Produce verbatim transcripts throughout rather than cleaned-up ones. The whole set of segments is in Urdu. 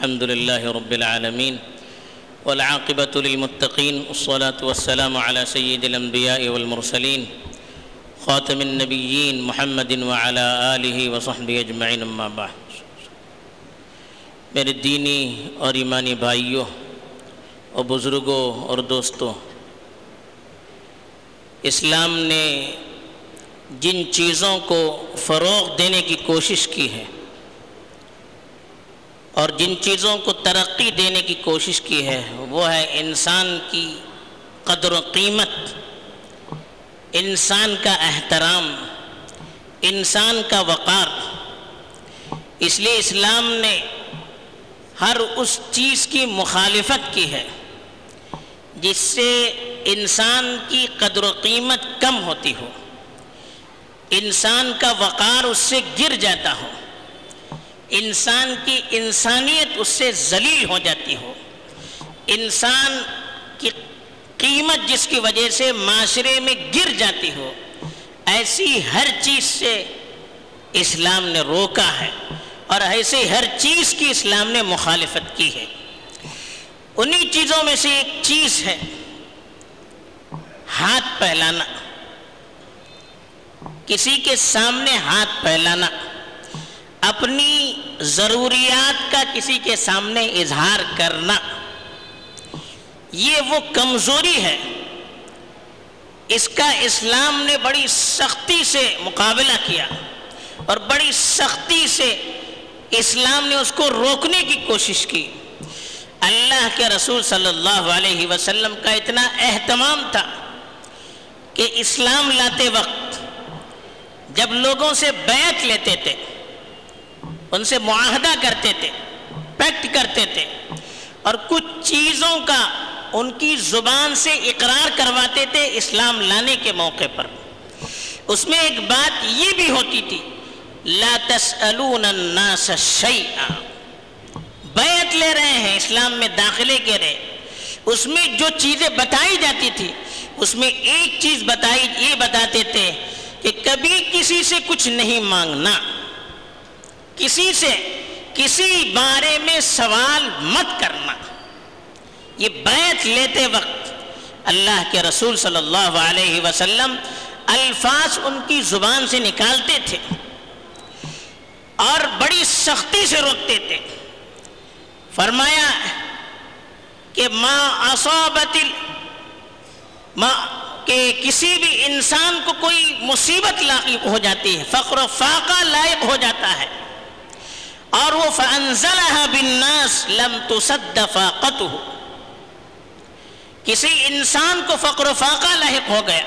الحمد لله رب العالمين والعاقبة للمتقين والصلاة والسلام على سيد الأنبياء والمرسلين خاتم النبيين محمد وعلى آله وصحبه أجمعين اما بعد۔ میرے دینی اور ایمانی بھائیوں اور بزرگوں اور دوستوں، اسلام نے جن چیزوں کو فروغ دینے کی کوشش کی ہے اور جن چیزوں کو ترقی دینے کی کوشش کی ہے وہ ہے انسان کی قدر و قیمت، انسان کا احترام، انسان کا وقار۔ اس لیے اسلام نے ہر اس چیز کی مخالفت کی ہے جس سے انسان کی قدر و قیمت کم ہوتی ہو، انسان کا وقار اس سے گر جاتا ہو، انسان کی انسانیت اس سے ذلیل ہو جاتی ہو، انسان کی قیمت جس کی وجہ سے معاشرے میں گر جاتی ہو، ایسی ہر چیز سے اسلام نے روکا ہے اور ایسی ہر چیز کی اسلام نے مخالفت کی ہے۔ انہی چیزوں میں سے ایک چیز ہے ہاتھ پھیلانا، کسی کے سامنے ہاتھ پھیلانا، اپنی ضروریات کا کسی کے سامنے اظہار کرنا، یہ وہ کمزوری ہے، اس کا اسلام نے بڑی سختی سے مقابلہ کیا اور بڑی سختی سے اسلام نے اس کو روکنے کی کوشش کی۔ اللہ کے رسول صلی اللہ علیہ وسلم کا اتنا اہتمام تھا کہ اسلام لاتے وقت جب لوگوں سے بیعت لیتے تھے، ان سے معاہدہ کرتے تھے، پیکٹ کرتے تھے اور کچھ چیزوں کا ان کی زبان سے اقرار کرواتے تھے اسلام لانے کے موقع پر، اس میں ایک بات یہ بھی ہوتی تھی لا تسألون الناس شیئا، بیعت لے رہے ہیں اسلام میں داخلے کے رہے، اس میں جو چیزیں بتائی جاتی تھی اس میں ایک چیز بتائی یہ بتاتے تھے کہ کبھی کسی سے کچھ نہیں مانگنا، کسی سے کسی بارے میں سوال مت کرنا۔ یہ بیعت لیتے وقت اللہ کے رسول صلی اللہ علیہ وسلم الفاظ ان کی زبان سے نکالتے تھے اور بڑی سختی سے روکتے تھے۔ فرمایا کہ ما اصابت ما کہ کسی بھی انسان کو کوئی مصیبت لاحق ہو جاتی ہے، فقر و فاقہ لاحق ہو جاتا ہے اور وہ فَأَنزَلَهَا بِالنَّاسِ لَمْ تُسَدَّ فَاقَتُهُ، کسی انسان کو فقر و فاقہ لاحق ہو گیا،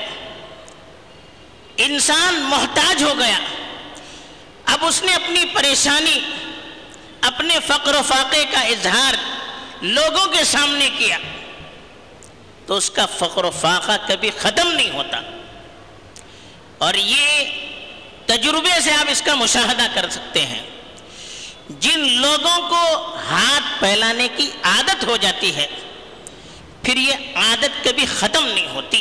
انسان محتاج ہو گیا، اب اس نے اپنی پریشانی، اپنے فقر و فاقے کا اظہار لوگوں کے سامنے کیا تو اس کا فقر و فاقہ کبھی ختم نہیں ہوتا۔ اور یہ تجربے سے آپ اس کا مشاہدہ کر سکتے ہیں، جن لوگوں کو ہاتھ پھیلانے کی عادت ہو جاتی ہے پھر یہ عادت کبھی ختم نہیں ہوتی،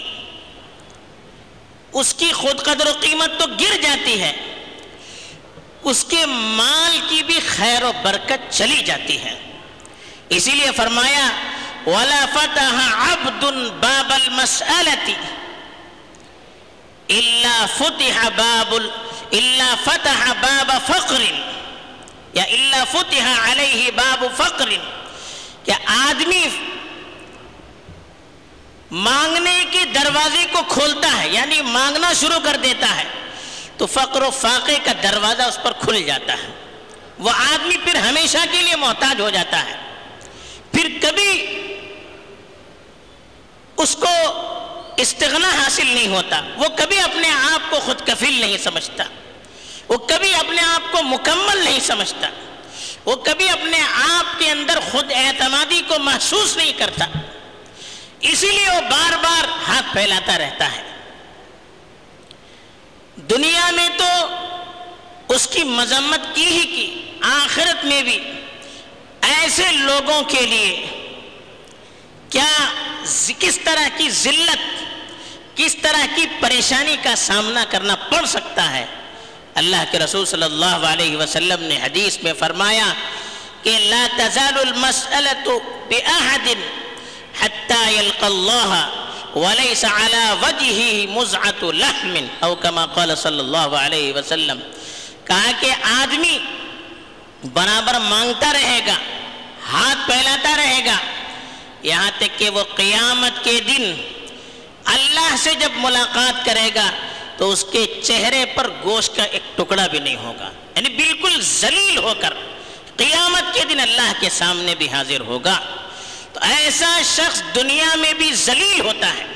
اس کی خود قدر و قیمت تو گر جاتی ہے، اس کے مال کی بھی خیر و برکت چلی جاتی ہے۔ اسی لیے فرمایا وَلَا فَتَحَ عَبْدٌ بَابَ الْمَسْأَلَةِ إِلَّا فُتِحَ بَابُ إِلَّا فَتَحَ بَابَ فَقْرٍ یا الا فتح علیہ باب فقر، کہ آدمی مانگنے کے دروازے کو کھولتا ہے یعنی مانگنا شروع کر دیتا ہے تو فقر و فاقے کا دروازہ اس پر کھل جاتا ہے، وہ آدمی پھر ہمیشہ کے لیے محتاج ہو جاتا ہے، پھر کبھی اس کو استغنا حاصل نہیں ہوتا، وہ کبھی اپنے آپ کو خود کفیل نہیں سمجھتا، وہ کبھی اپنے آپ کو مکمل نہیں سمجھتا، وہ کبھی اپنے آپ کے اندر خود اعتمادی کو محسوس نہیں کرتا، اسی لیے وہ بار بار ہاتھ پھیلاتا رہتا ہے۔ دنیا میں تو اس کی مذمت کی ہی کی، آخرت میں بھی ایسے لوگوں کے لیے کیا کس طرح کی ذلت، کس طرح کی پریشانی کا سامنا کرنا پڑ سکتا ہے۔ اللہ کے رسول صلی اللہ علیہ وسلم نے حدیث میں فرمایا کہ لا تزال المسألة بأحد حتى يلقى الله وليس على وجهه مزعة لحم او كما قال صلی اللہ علیہ وسلم. کہا کہ آدمی برابر مانگتا رہے گا، ہاتھ پھیلاتا رہے گا، یہاں تک کہ وہ قیامت کے دن اللہ سے جب ملاقات کرے گا تو اس کے چہرے پر گوشت کا ایک ٹکڑا بھی نہیں ہوگا، یعنی بالکل ذلیل ہو کر قیامت کے دن اللہ کے سامنے بھی حاضر ہوگا. تو ایسا شخص دنیا میں بھی ذلیل ہوتا ہے،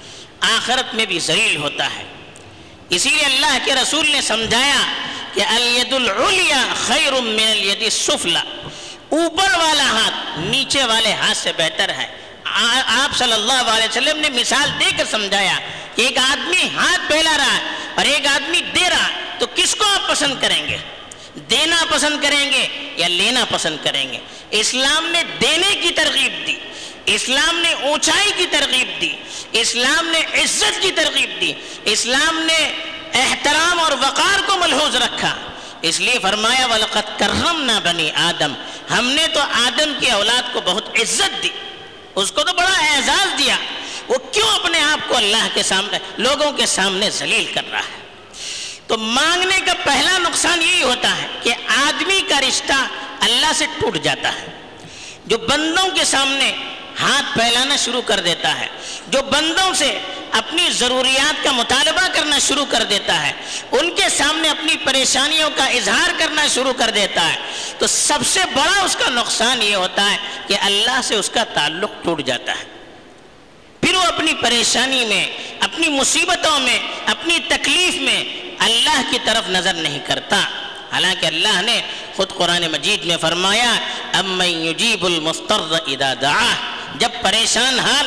آخرت میں بھی ذلیل ہوتا ہے. اسی لیے اللہ کے رسول نے سمجھایا کہ الید العلیٰ خیر من الید السفلی، اوپر والا ہاتھ نیچے والے ہاتھ سے بہتر ہے. آپ صلی اللہ علیہ وسلم نے مثال دے کر سمجھایا کہ ایک آدمی ہاتھ پھیلا رہا ہے اور ایک آدمی دے رہا ہے، تو کس کو آپ پسند کریں گے؟ دینا پسند کریں گے یا لینا پسند کریں گے؟ اسلام نے دینے کی ترغیب دی، اسلام نے اونچائی کی ترغیب دی، اسلام نے عزت کی ترغیب دی، اسلام نے احترام اور وقار کو ملحوظ رکھا. اس لیے فرمایا وَلَقَدْ كَرَّمْنَا بَنِي آدم، ہم نے تو آدم کی اولاد کو بہت عزت دی، اس کو تو بڑا اعزاز دیا. وہ کیوں اپنے آپ کو اللہ کے سامنے، لوگوں کے سامنے ذلیل کر رہا ہے؟ تو مانگنے کا پہلا نقصان یہی ہوتا ہے کہ آدمی کا رشتہ اللہ سے ٹوٹ جاتا ہے. جو بندوں کے سامنے ہاتھ پھیلانا شروع کر دیتا ہے، جو بندوں سے اپنی ضروریات کا مطالبہ کرنا شروع کر دیتا ہے، ان کے سامنے اپنی پریشانیوں کا اظہار کرنا شروع کر دیتا ہے، تو سب سے بڑا اس کا نقصان یہ ہوتا ہے کہ اللہ سے اس کا تعلق ٹوٹ جاتا ہے. پھر وہ اپنی پریشانی میں، اپنی مصیبتوں میں، اپنی تکلیف میں اللہ کی طرف نظر نہیں کرتا. حالانکہ اللہ نے خود قرآن مجید میں فرمایا اَمَّن يُجِيبُ الْمُضْطَرَّ اِذَا دَعَاهُ، جب پریشان حال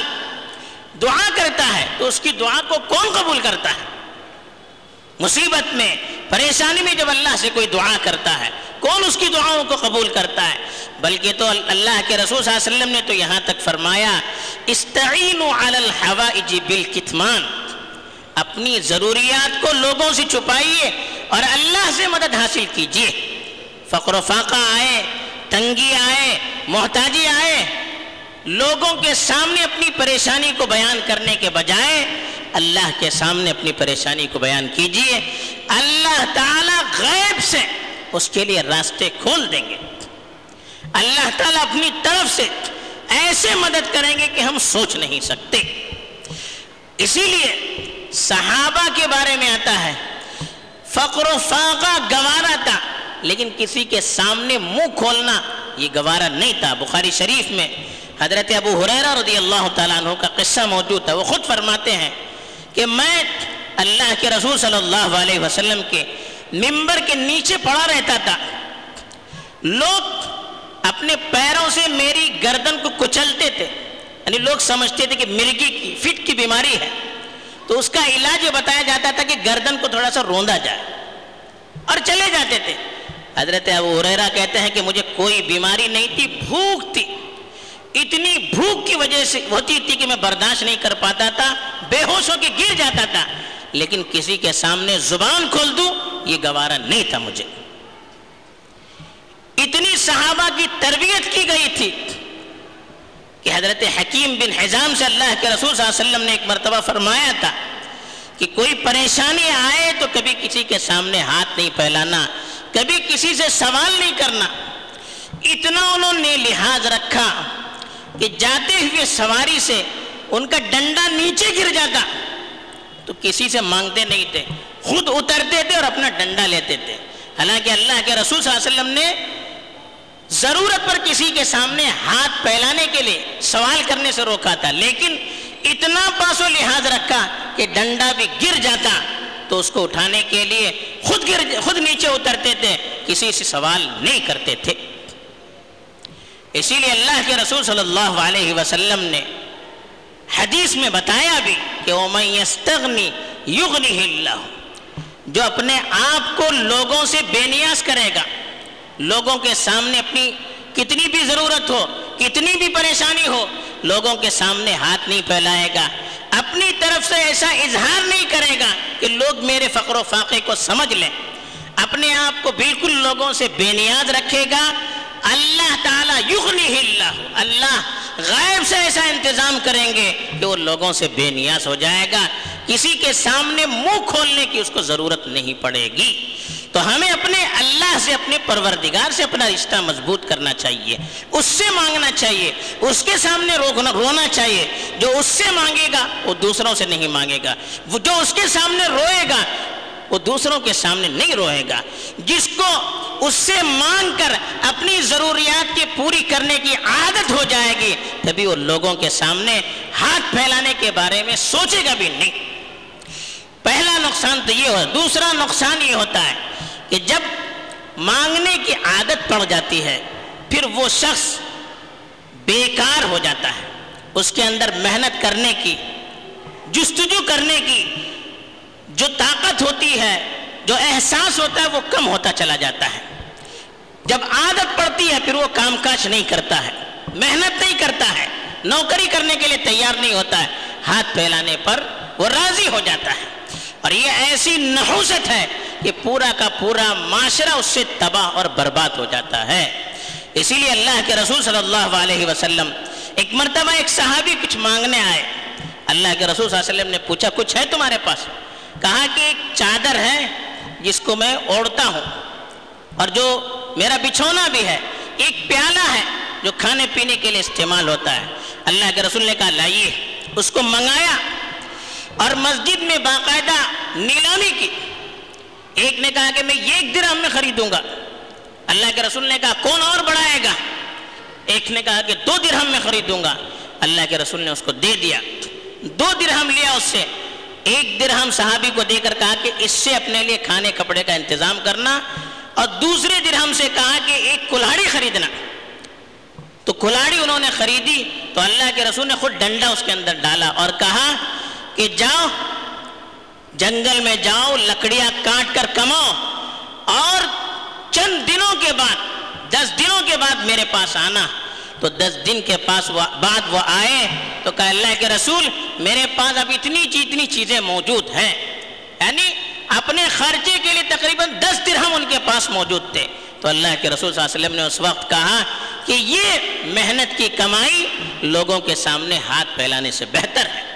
دعا کرتا ہے تو اس کی دعا کو کون قبول کرتا ہے؟ مصیبت میں، پریشانی میں جب اللہ سے کوئی دعا کرتا ہے، کون اس کی دعاؤں کو قبول کرتا ہے؟ بلکہ تو اللہ کے رسول صلی اللہ علیہ وسلم نے تو یہاں تک فرمایا استعینوا علی الحوائج بالکتمان، اپنی ضروریات کو لوگوں سے چھپائیے اور اللہ سے مدد حاصل کیجیے. فقر و فاقہ آئے، تنگی آئے، محتاجی آئے، لوگوں کے سامنے اپنی پریشانی کو بیان کرنے کے بجائے اللہ کے سامنے اپنی پریشانی کو بیان کیجیے. اللہ تعالیٰ غیب سے اس کے لیے راستے کھول دیں گے. اللہ تعالیٰ اپنی طرف سے ایسے مدد کریں گے کہ ہم سوچ نہیں سکتے. اسی لیے صحابہ کے بارے میں آتا ہے فقر و فاقہ گوارا تھا، لیکن کسی کے سامنے منہ کھولنا یہ گوارا نہیں تھا. بخاری شریف میں حضرت ابو ہریرہ رضی اللہ تعالیٰ عنہ کا قصہ موجود تھا. وہ خود فرماتے ہیں کہ میں اللہ کے رسول صلی اللہ علیہ وسلم کے ممبر کے نیچے پڑا رہتا تھا، لوگ اپنے پیروں سے میری گردن کو کچلتے تھے، یعنی لوگ سمجھتے تھے کہ مرگی کی فٹ کی بیماری ہے، تو اس کا علاج یہ بتایا جاتا تھا کہ گردن کو تھوڑا سا روندا جائے اور چلے جاتے تھے. حضرت ابو ہریرہ کہتے ہیں کہ مجھے کوئی بیماری نہیں تھی، بھوک تھی، اتنی بھوک کی وجہ سے ہوتی تھی کہ میں برداشت نہیں کر پاتا تھا، بے ہوش ہو کے گر جاتا تھا، لیکن کسی کے سامنے زبان کھول دوں یہ گوارا نہیں تھا مجھے. اتنی صحابہ کی تربیت کی گئی تھی کہ حضرت حکیم بن حزام سے اللہ کے رسول صلی اللہ علیہ وسلم نے ایک مرتبہ فرمایا تھا کہ کوئی پریشانی آئے تو کبھی کسی کے سامنے ہاتھ نہیں پھیلانا، کبھی کسی سے سوال نہیں کرنا. اتنا انہوں نے لحاظ رکھا کہ جاتے ہوئے سواری سے ان کا ڈنڈا نیچے گر جاتا تو کسی سے مانگتے نہیں تھے، خود اترتے تھے اور اپنا ڈنڈا لیتے تھے. حالانکہ اللہ کے رسول صلی اللہ علیہ وسلم نے ضرورت پر کسی کے سامنے ہاتھ پھیلانے کے لیے سوال کرنے سے روکا تھا، لیکن اتنا پاس و لحاظ رکھا کہ ڈنڈا بھی گر جاتا تو اس کو اٹھانے کے لیے خود گر خود نیچے اترتے تھے، کسی سے سوال نہیں کرتے تھے. اسی لیے اللہ کے رسول صلی اللہ علیہ وسلم نے حدیث میں بتایا بھی کہ وَمَن يَسْتَغْنِ يُغْنِهِ اللَّهُ، جو اپنے آپ کو لوگوں سے بے نیاز کرے گا، لوگوں کے سامنے اپنی کتنی بھی ضرورت ہو، کتنی بھی پریشانی ہو، لوگوں کے سامنے ہاتھ نہیں پھیلائے گا، اپنی طرف سے ایسا اظہار نہیں کرے گا کہ لوگ میرے فقر و فاقے کو سمجھ لیں، اپنے آپ کو بالکل لوگوں سے بے نیاز رکھے گا، اللہ یغنیہ اللہ، اللہ غائب سے ایسا انتظام کریں گے کہ وہ لوگوں سے بے نیاز ہو جائے گا، کسی کے سامنے منہ کھولنے کی اس کو ضرورت نہیں پڑے گی۔ تو ہمیں اپنے اللہ سے، اپنے پروردگار سے اپنا رشتہ مضبوط کرنا چاہیے، اس سے مانگنا چاہیے، اس کے سامنے رونا رونا چاہیے۔ جو اس سے مانگے گا وہ دوسروں سے نہیں مانگے گا، وہ جو اس کے سامنے روئے گا وہ دوسروں کے سامنے نہیں روئے گا۔ جس کو اس سے مانگ کر اپنی ضروریات کی پوری کرنے کی عادت ہو جائے گی، تبھی وہ لوگوں کے سامنے ہاتھ پھیلانے کے بارے میں سوچے گا بھی نہیں۔ پہلا نقصان تو یہ ہو، دوسرا نقصان یہ ہوتا ہے کہ جب مانگنے کی عادت پڑ جاتی ہے پھر وہ شخص بیکار ہو جاتا ہے، اس کے اندر محنت کرنے کی، جستجو کرنے کی جو طاقت ہوتی ہے، جو احساس ہوتا ہے، وہ کم ہوتا چلا جاتا ہے۔ جب عادت پڑتی ہے پھر وہ کام کاج نہیں کرتا ہے، محنت نہیں کرتا ہے، نوکری کرنے کے لیے تیار نہیں ہوتا ہے، ہاتھ پھیلانے پر وہ راضی ہو جاتا ہے۔ اور یہ ایسی نحوست ہے کہ پورا کا پورا معاشرہ اس سے تباہ اور برباد ہو جاتا ہے۔ اسی لیے اللہ کے رسول صلی اللہ علیہ وسلم ایک مرتبہ ایک صحابی کچھ مانگنے آئے، اللہ کے رسول صلی اللہ علیہ وسلم نے پوچھا کچھ ہے تمہارے پاس؟ کہا کہ ایک چادر ہے جس کو میں اوڑھتا ہوں اور جو میرا بچھونا بھی ہے، ایک پیالہ ہے جو کھانے پینے کے لیے استعمال ہوتا ہے۔ اللہ کے رسول نے کہا لائیے، اس کو منگایا اور مسجد میں باقاعدہ نیلامی کی۔ ایک نے کہا کہ میں ایک درہم میں خریدوں گا، اللہ کے رسول نے کہا کون اور بڑھائے گا؟ ایک نے کہا کہ دو درہم میں خریدوں گا، اللہ کے رسول نے اس کو دے دیا، دو درہم لیا اس سے، ایک درہم صحابی کو دے کر کہا کہ اس سے اپنے لیے کھانے کپڑے کا انتظام کرنا، اور دوسرے درہم سے کہا کہ ایک کلہاڑی خریدنا۔ تو کلہاڑی انہوں نے خریدی تو اللہ کے رسول نے خود ڈنڈا اس کے اندر ڈالا اور کہا کہ جاؤ جنگل میں جاؤ، لکڑیاں کاٹ کر کماؤ، اور چند دنوں کے بعد، دس دنوں کے بعد میرے پاس آنا۔ تو دس دن کے پاس بعد وہ آئے تو کہا اللہ کے رسول میرے پاس اب اتنی اتنی چیزیں موجود ہیں، یعنی اپنے خرچے کے لیے تقریباً دس درہم ان کے پاس موجود تھے۔ تو اللہ کے رسول صلی اللہ علیہ وسلم نے اس وقت کہا کہ یہ محنت کی کمائی لوگوں کے سامنے ہاتھ پھیلانے سے بہتر ہے۔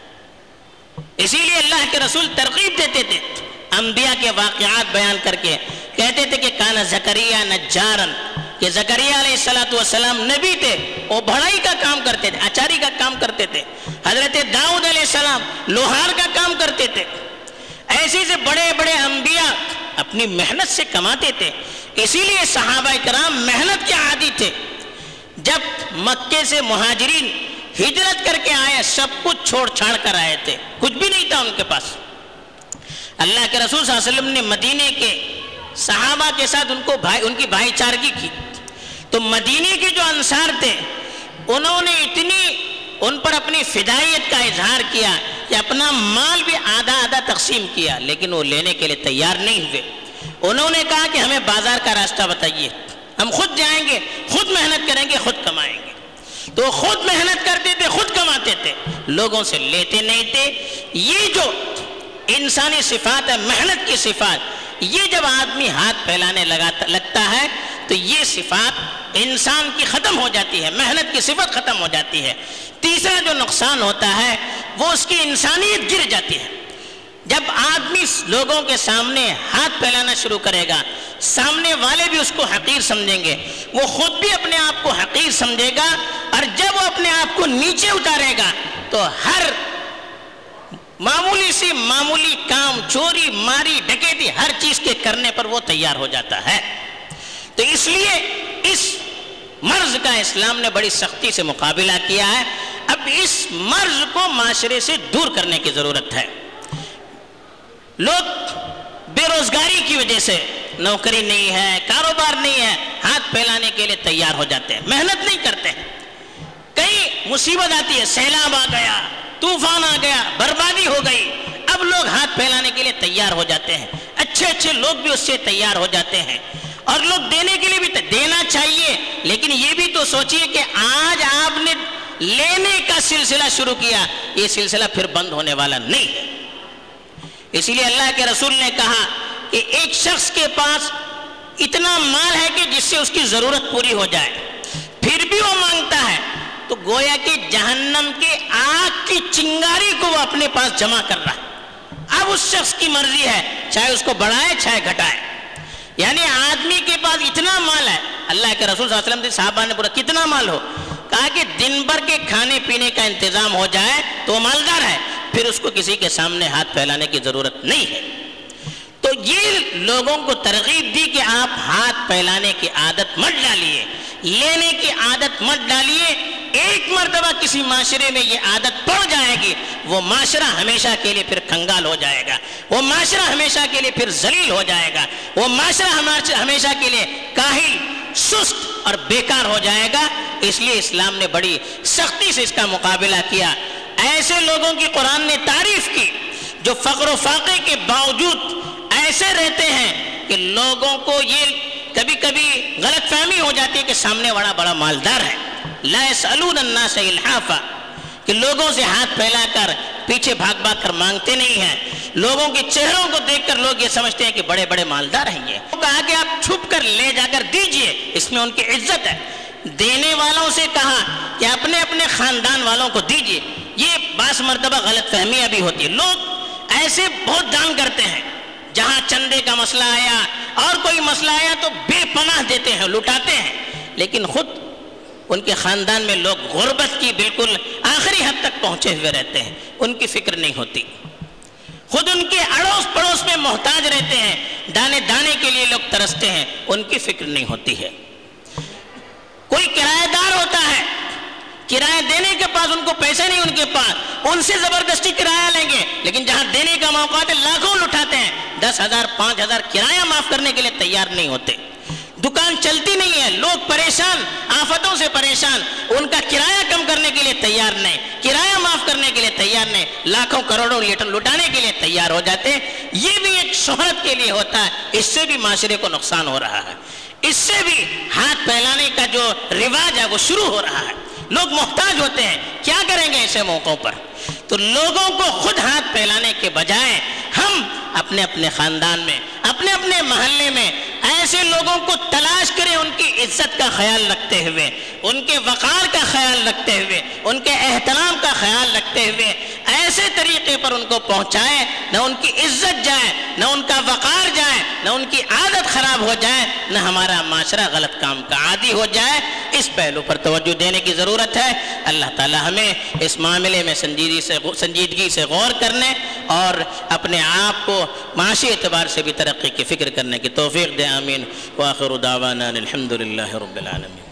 اسی لیے اللہ کے رسول ترغیب دیتے تھے، انبیاء کے واقعات بیان کر کے کہتے تھے کہ کانا زکریا نجارن، کہ زکریا علیہ السلام نبی تھے، وہ بڑھائی کا کام کرتے تھے، اچاری کا کام کرتے تھے۔ حضرت داؤد علیہ السلام لوہار کا کام کرتے تھے۔ ایسے سے بڑے بڑے انبیاء اپنی محنت سے کماتے تھے۔ اسی لیے صحابہ کرام محنت کے عادی تھے۔ جب مکے سے مہاجرین ہجرت کر کے آئے، سب کچھ چھوڑ چھاڑ کر آئے تھے، کچھ بھی نہیں تھا ان کے پاس۔ اللہ کے رسول صلی اللہ علیہ وسلم نے مدینے کے صحابہ کے ساتھ ان کو بھائی ان کی بھائی چارگی کی، تو مدینے کے جو انصار تھے انہوں نے اتنی ان پر اپنی فدائیت کا اظہار کیا کہ اپنا مال بھی آدھا آدھا تقسیم کیا، لیکن وہ لینے کے لیے تیار نہیں ہوئے۔ انہوں نے کہا کہ ہمیں بازار کا راستہ بتائیے، ہم خود جائیں گے، خود محنت کریں گے، خود کمائیں گے۔ تو خود محنت کرتے تھے، خود کماتے تھے، لوگوں سے لیتے نہیں تھے۔ یہ جو انسانی صفات ہے، محنت کی صفات، یہ جب آدمی ہاتھ پھیلانے لگتا ہے تو یہ صفات انسان کی ختم ہو جاتی ہے، محنت کی صفت ختم ہو جاتی ہے۔ تیسرا جو نقصان ہوتا ہے وہ اس کی انسانیت گر جاتی ہے۔ جب آدمی لوگوں کے سامنے ہاتھ پھیلانا شروع کرے گا، سامنے والے بھی اس کو حقیر سمجھیں گے، وہ خود بھی اپنے آپ کو حقیر سمجھے گا، اور جب وہ اپنے آپ کو نیچے اتارے گا تو ہر معمولی سی معمولی کام، چوری ماری ڈکیتی، ہر چیز کے کرنے پر وہ تیار ہو جاتا ہے۔ تو اس لیے اس مرض کا اسلام نے بڑی سختی سے مقابلہ کیا ہے۔ اب اس مرض کو معاشرے سے دور کرنے کی ضرورت ہے۔ لوگ بے روزگاری کی وجہ سے، نوکری نہیں ہے، کاروبار نہیں ہے، ہاتھ پھیلانے کے لیے تیار ہو جاتے ہیں، محنت نہیں کرتے ہیں۔ کئی مصیبت آتی ہے، سیلاب آ گیا، طوفان آ گیا، بربادی ہو گئی، اب لوگ ہاتھ پھیلانے کے لیے تیار ہو جاتے ہیں۔ اچھے اچھے لوگ بھی اس سے تیار ہو جاتے ہیں، اور لوگ دینے کے لیے بھی دینا چاہیے، لیکن یہ بھی تو سوچئے کہ آج آپ نے لینے کا سلسلہ شروع کیا، یہ سلسلہ پھر بند ہونے والا نہیں ہے۔ اسی لیے اللہ کے رسول نے کہا کہ ایک شخص کے پاس اتنا مال ہے کہ جس سے اس کی ضرورت پوری ہو جائے، پھر بھی وہ مانگتا ہے تو گویا کہ جہنم کے آگ کی چنگاری کو وہ اپنے پاس جمع کر رہا ہے۔ اب اس شخص کی مرضی ہے، چاہے اس کو بڑھائے چاہے گھٹائے۔ یعنی آدمی کے پاس اتنا مال ہے، اللہ کے رسول صلی اللہ علیہ وسلم سے صحابہ نے پورا کتنا مال ہو، کہا کہ دن بھر کے کھانے پینے کا انتظام ہو جائے تو وہ مالدار ہے، پھر اس کو کسی کے سامنے ہاتھ پھیلانے کی ضرورت نہیں ہے۔ تو یہ لوگوں کو ترغیب دی کہ آپ ہاتھ پھیلانے کی عادت مت ڈالیے، لینے کی عادت مت ڈالیے۔ ایک مرتبہ کسی معاشرے میں یہ عادت پڑ جائے گی، وہ معاشرہ ہمیشہ کے لیے پھر کنگال ہو جائے گا، وہ معاشرہ ہمیشہ کے لیے پھر ذلیل ہو جائے گا، وہ معاشرہ ہمیشہ کے لیے کاہل، سست اور بیکار ہو جائے گا۔ اس لیے اسلام نے بڑی سختی سے اس کا مقابلہ کیا۔ ایسے لوگوں کی قرآن نے تعریف کی جو فقر و فاقے کے باوجود ایسے رہتے ہیں کہ لوگوں کو یہ کبھی کبھی غلط فہمی ہو جاتی ہے کہ سامنے والا بڑا مالدار ہے۔ لا يسألون الناس الحافا، کہ لوگوں سے ہاتھ پھیلا کر پیچھے بھاگ بھاگ کر مانگتے نہیں ہیں۔ لوگوں کے چہروں کو دیکھ کر لوگ یہ سمجھتے ہیں کہ بڑے بڑے مالدار ہیں یہ۔ کہا کہ آپ چھپ کر لے جا کر دیجئے، اس میں ان کی عزت ہے۔ دینے والوں سے کہا کہ اپنے اپنے خاندان والوں کو دیجئے۔ یہ بعض مرتبہ غلط فہمیاں بھی ہوتی ہے، لوگ ایسے بہت دان کرتے ہیں، جہاں چندے کا مسئلہ آیا اور کوئی مسئلہ آیا تو بے پناہ دیتے ہیں، لٹاتے ہیں، لیکن خود ان کے خاندان میں لوگ غربت کی بالکل آخری حد تک پہنچے ہوئے رہتے ہیں، ان کی فکر نہیں ہوتی۔ خود ان کے اڑوس پڑوس میں محتاج رہتے ہیں، دانے دانے کے لیے لوگ ترستے ہیں، ان کی فکر نہیں ہوتی ہے۔ کوئی کرایہ دار ہوتا ہے، کرایہ دینے کے پاس ان کو پیسے نہیں، ان کے پاس ان سے زبردستی کرایہ لیں گے، لیکن جہاں دینے کا موقع آتا ہے لاکھوں لٹاتے ہیں، دس ہزار پانچ ہزار کرایہ معاف کرنے کے لیے تیار نہیں ہوتے۔ دکان چلتی نہیں ہے، لوگ پریشان، آفتوں سے پریشان، ان کا کرایہ کم کرنے کے لیے تیار نہیں، کرایہ معاف کرنے کے لیے تیار نہیں، لاکھوں کروڑوں لیٹر لٹانے کے لیے تیار ہو جاتے ہیں۔ یہ بھی ایک شہرت کے لیے ہوتا ہے، اس سے بھی معاشرے کو نقصان ہو رہا ہے، اس سے بھی ہاتھ پھیلانے کا جو رواج ہے وہ شروع ہو رہا ہے۔ لوگ محتاج ہوتے ہیں، کیا کریں گے ایسے موقعوں پر؟ تو لوگوں کو خود ہاتھ پھیلانے کے بجائے ہم اپنے اپنے خاندان میں، اپنے اپنے محلے میں ایسے لوگوں کو تلاش کریں، ان کی عزت کا خیال رکھتے ہوئے، ان کے وقار کا خیال رکھتے ہوئے، ان کے احترام کا خیال رکھتے ہوئے ایسے طریقے پر ان کو پہنچائیں نہ ان کی عزت جائے، نہ ان کا وقار جائے، نہ ان کی عادت خراب ہو جائے، نہ ہمارا معاشرہ غلط کام کا عادی ہو جائے۔ اس پہلو پر توجہ دینے کی ضرورت ہے۔ اللہ تعالی ہمیں اس معاملے میں سنجیدگی سے سنجیدگی سے غور کرنے اور اپنے آپ کو معاشی اعتبار سے بھی ترقی کی فکر کرنے کی توفیق دے۔ آمین۔ وآخر دعوانا الحمد للہ رب العالمین۔